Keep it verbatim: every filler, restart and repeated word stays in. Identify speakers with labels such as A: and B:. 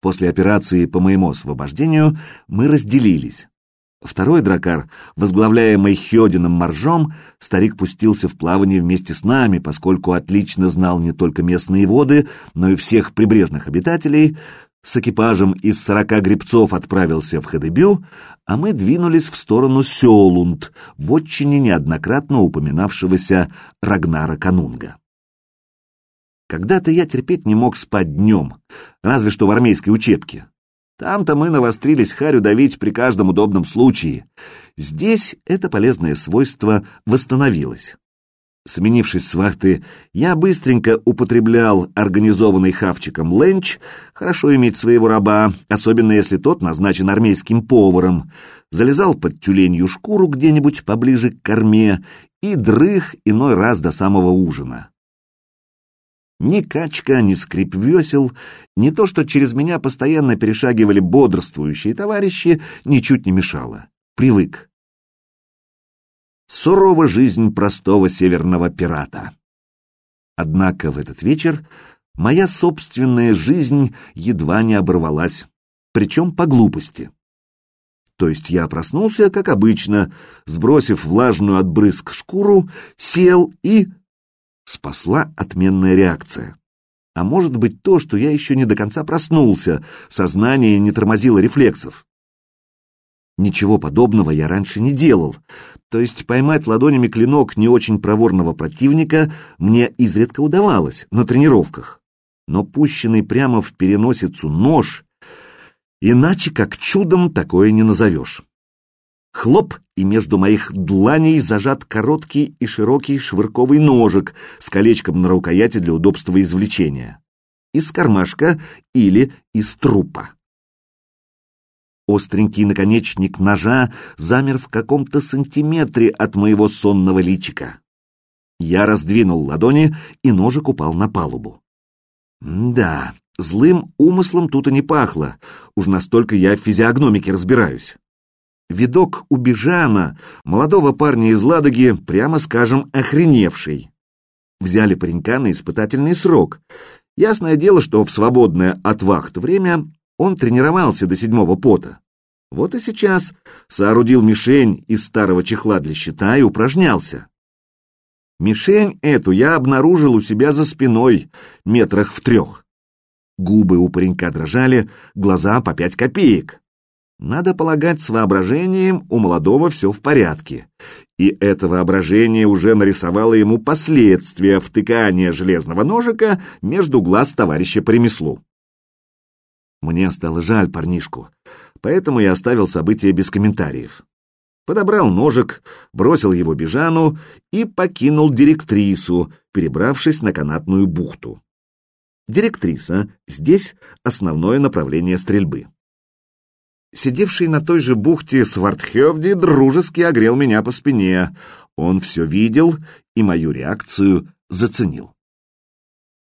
A: После операции по моему освобождению мы разделились. Второй дракар, возглавляемый Хёдином Моржом, старик пустился в плавание вместе с нами, поскольку отлично знал не только местные воды, но и всех прибрежных обитателей. С экипажем из сорока гребцов отправился в Хэдэбю, а мы двинулись в сторону Сёлунд, в отчине неоднократно упоминавшегося Рагнара Канунга. Когда-то я терпеть не мог спать днем, разве что в армейской учебке. Там-то мы навострились харю давить при каждом удобном случае. Здесь это полезное свойство восстановилось. Сменившись с вахты, я быстренько употреблял организованный хавчиком ленч, хорошо иметь своего раба, особенно если тот назначен армейским поваром, залезал под тюленью шкуру где-нибудь поближе к корме и дрых иной раз до самого ужина. Ни качка, ни скрип весел, ни то, что через меня постоянно перешагивали бодрствующие товарищи, ничуть не мешало. Привык. Сурова жизнь простого северного пирата. Однако в этот вечер моя собственная жизнь едва не оборвалась, причем по глупости. То есть я проснулся, как обычно, сбросив влажную от брызг шкуру, сел и... Спасла отменная реакция. А может быть то, что я еще не до конца проснулся, сознание не тормозило рефлексов. Ничего подобного я раньше не делал, то есть поймать ладонями клинок не очень проворного противника мне изредка удавалось на тренировках. Но пущенный прямо в переносицу нож, иначе как чудом такое не назовешь. Хлоп, и между моих дланей зажат короткий и широкий швырковый ножик с колечком на рукояти для удобства извлечения. Из кармашка или из трупа. Остренький наконечник ножа замер в каком-то сантиметре от моего сонного личика. Я раздвинул ладони, и ножик упал на палубу. Да, злым умыслом тут и не пахло, уж настолько я в физиогномике разбираюсь. Видок у Бежана, молодого парня из Ладоги, прямо скажем, охреневший. Взяли паренька на испытательный срок. Ясное дело, что в свободное от вахт время он тренировался до седьмого пота. Вот и сейчас соорудил мишень из старого чехла для щита и упражнялся. Мишень эту я обнаружил у себя за спиной, метрах в трех. Губы у паренька дрожали, глаза по пять копеек. Надо полагать, с воображением у молодого все в порядке, и это воображение уже нарисовало ему последствия втыкания железного ножика между глаз товарища по ремеслу. Мне стало жаль парнишку, поэтому я оставил события без комментариев. Подобрал ножик, бросил его Бежану и покинул директрису, перебравшись на канатную бухту. Директриса — здесь основное направление стрельбы. Сидевший на той же бухте Свардхевди дружески огрел меня по спине. Он все видел и мою реакцию заценил.